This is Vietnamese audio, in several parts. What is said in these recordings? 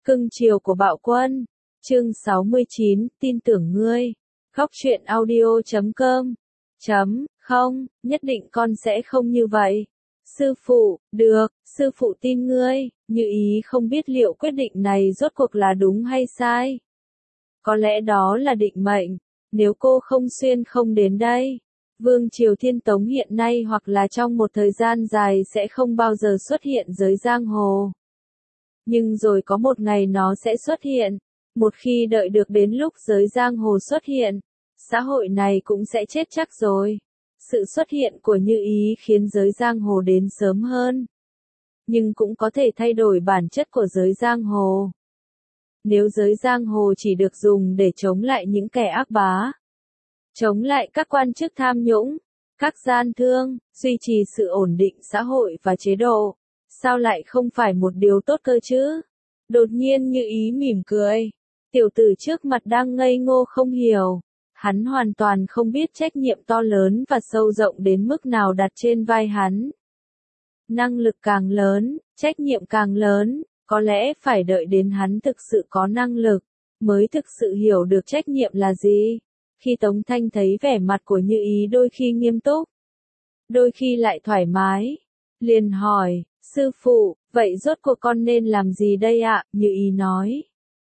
Cưng chiều của Bạo Quân. Chương 69, tin tưởng ngươi. Khóc chuyện audio.com. Không, nhất định con sẽ không như vậy. Sư phụ, được, sư phụ tin ngươi, Như Ý không biết liệu quyết định này rốt cuộc là đúng hay sai. Có lẽ đó là định mệnh, nếu cô không xuyên không đến đây, Vương Triều Thiên Tống hiện nay hoặc là trong một thời gian dài sẽ không bao giờ xuất hiện dưới giang hồ. Nhưng rồi có một ngày nó sẽ xuất hiện, một khi đợi được đến lúc giới giang hồ xuất hiện, xã hội này cũng sẽ chết chắc rồi. Sự xuất hiện của Như Ý khiến giới giang hồ đến sớm hơn, nhưng cũng có thể thay đổi bản chất của giới giang hồ. Nếu giới giang hồ chỉ được dùng để chống lại những kẻ ác bá, chống lại các quan chức tham nhũng, các gian thương, duy trì sự ổn định xã hội và chế độ, sao lại không phải một điều tốt cơ chứ? Đột nhiên Như Ý mỉm cười. Tiểu tử trước mặt đang ngây ngô không hiểu. Hắn hoàn toàn không biết trách nhiệm to lớn và sâu rộng đến mức nào đặt trên vai hắn. Năng lực càng lớn, trách nhiệm càng lớn, có lẽ phải đợi đến hắn thực sự có năng lực, mới thực sự hiểu được trách nhiệm là gì. Khi Tống Thanh thấy vẻ mặt của Như Ý đôi khi nghiêm túc, đôi khi lại thoải mái, liền hỏi, sư phụ, vậy rốt cuộc con nên làm gì đây ạ? Như Ý nói,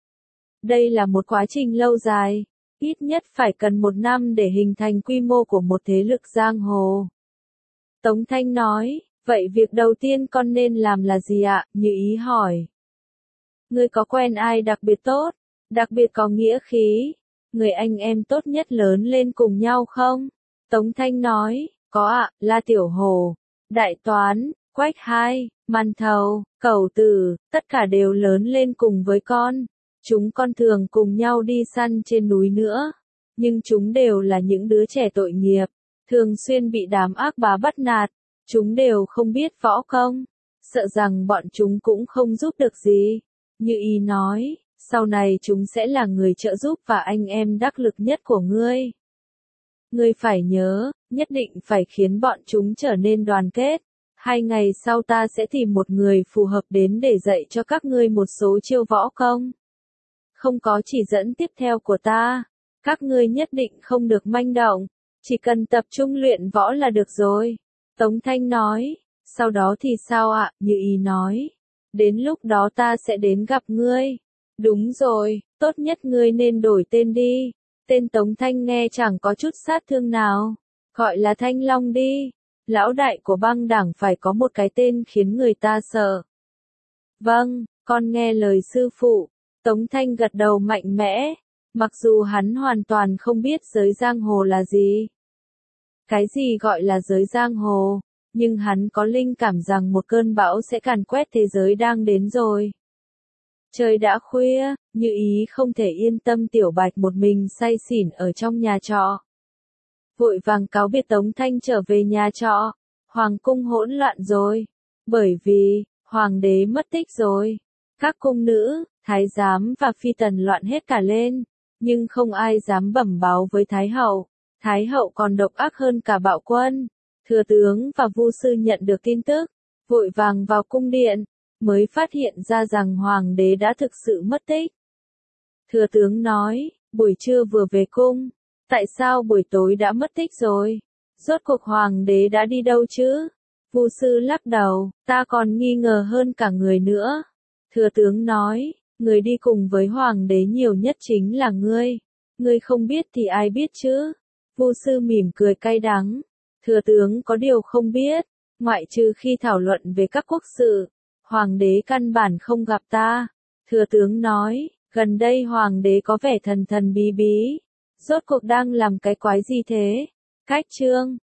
đây là một quá trình lâu dài, ít nhất phải cần 1 năm để hình thành quy mô của một thế lực giang hồ. Tống Thanh nói, vậy việc đầu tiên con nên làm là gì ạ? Như Ý hỏi. Ngươi có quen ai đặc biệt tốt, đặc biệt có nghĩa khí, người anh em tốt nhất lớn lên cùng nhau không? Tống Thanh nói, có ạ, La Tiểu Hồ, Đại Toán, Quách Hai, Man Thầu, Cẩu Tử, tất cả đều lớn lên cùng với con. Chúng con thường cùng nhau đi săn trên núi nữa, nhưng chúng đều là những đứa trẻ tội nghiệp, thường xuyên bị đám ác bá bắt nạt, chúng đều không biết võ công, sợ rằng bọn chúng cũng không giúp được gì. Như Ý nói, sau này chúng sẽ là người trợ giúp và anh em đắc lực nhất của ngươi. Ngươi phải nhớ, nhất định phải khiến bọn chúng trở nên đoàn kết. 2 ngày sau ta sẽ tìm một người phù hợp đến để dạy cho các ngươi một số chiêu võ công. Không có chỉ dẫn tiếp theo của ta, các ngươi nhất định không được manh động, chỉ cần tập trung luyện võ là được rồi. Tống Thanh nói, sau đó thì sao ạ? Như Ý nói, đến lúc đó ta sẽ đến gặp ngươi. Đúng rồi, tốt nhất ngươi nên đổi tên đi. Tên Tống Thanh nghe chẳng có chút sát thương nào, gọi là Thanh Long đi. Lão đại của băng đảng phải có một cái tên khiến người ta sợ. Vâng, con nghe lời sư phụ. Tống Thanh gật đầu mạnh mẽ, mặc dù hắn hoàn toàn không biết giới giang hồ là gì. Cái gì gọi là giới giang hồ, nhưng hắn có linh cảm rằng một cơn bão sẽ càn quét thế giới đang đến rồi. Trời đã khuya, Như Ý không thể yên tâm Tiểu Bạch một mình say xỉn ở trong nhà trọ. Vội vàng cáo biệt Tống Thanh trở về nhà trọ, hoàng cung hỗn loạn rồi, bởi vì, hoàng đế mất tích rồi. Các cung nữ, thái giám và phi tần loạn hết cả lên, nhưng không ai dám bẩm báo với Thái hậu. Thái hậu còn độc ác hơn cả Bạo Quân. Thừa tướng và Vu sư nhận được tin tức, vội vàng vào cung điện, mới phát hiện ra rằng hoàng đế đã thực sự mất tích. Thừa tướng nói, buổi trưa vừa về cung, tại sao buổi tối đã mất tích rồi? Rốt cuộc hoàng đế đã đi đâu chứ? Vu sư lắc đầu, ta còn nghi ngờ hơn cả người nữa. Thừa tướng nói, người đi cùng với hoàng đế nhiều nhất chính là ngươi. Ngươi không biết thì ai biết chứ? Vu sư mỉm cười cay đắng. Thừa tướng có điều không biết, ngoại trừ khi thảo luận về các quốc sự, hoàng đế căn bản không gặp ta. Thừa tướng nói, gần đây hoàng đế có vẻ thần thần bí bí. Rốt cuộc đang làm cái quái gì thế? Cách chương